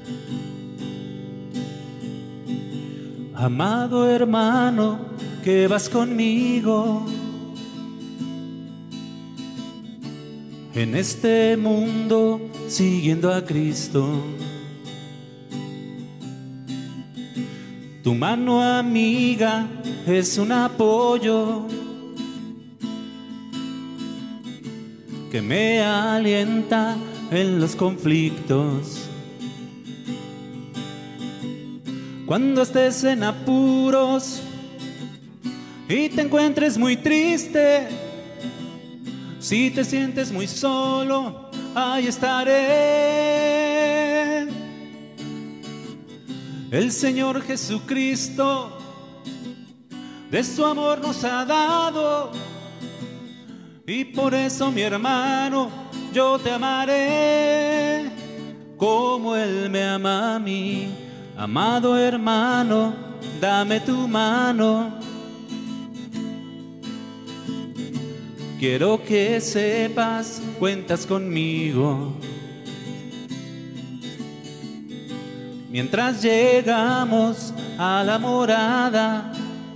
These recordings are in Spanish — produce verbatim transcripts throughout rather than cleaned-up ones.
Amado hermano, que vas conmigo en este mundo siguiendo a Cristo. Tu mano amiga es un apoyo que me alienta en los conflictos. Cuando estés en apuros y te encuentres muy triste, si te sientes muy solo, ahí estaré. El Señor Jesucristo de su amor nos ha dado, y por eso, mi hermano, yo te amaré como Él me ama a mí. Amado hermano, dame tu mano. Quiero que sepas, cuentas conmigo. Mientras llegamos a la morada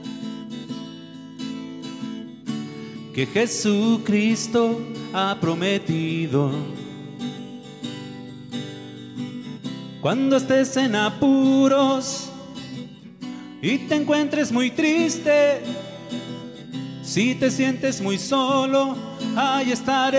que Jesucristo ha prometido. Cuando estés en apuros y te encuentres muy triste, si te sientes muy solo, ahí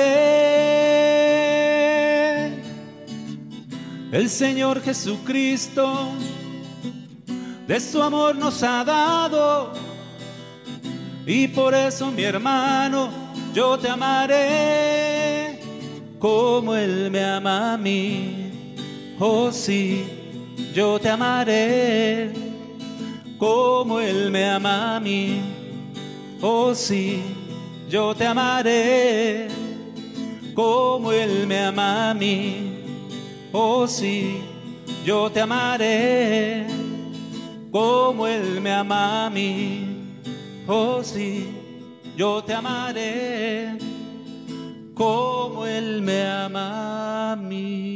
estaré. El Señor Jesucristo de su amor nos ha dado, y por eso, mi hermano, yo te amaré como Él me ama a mí. Oh sí, yo te amaré como Él me ama a mí. Oh sí, yo te amaré como Él me ama a mí. Oh sí, yo te amaré como Él me ama a mí. Oh sí, yo te amaré como Él me ama a mí.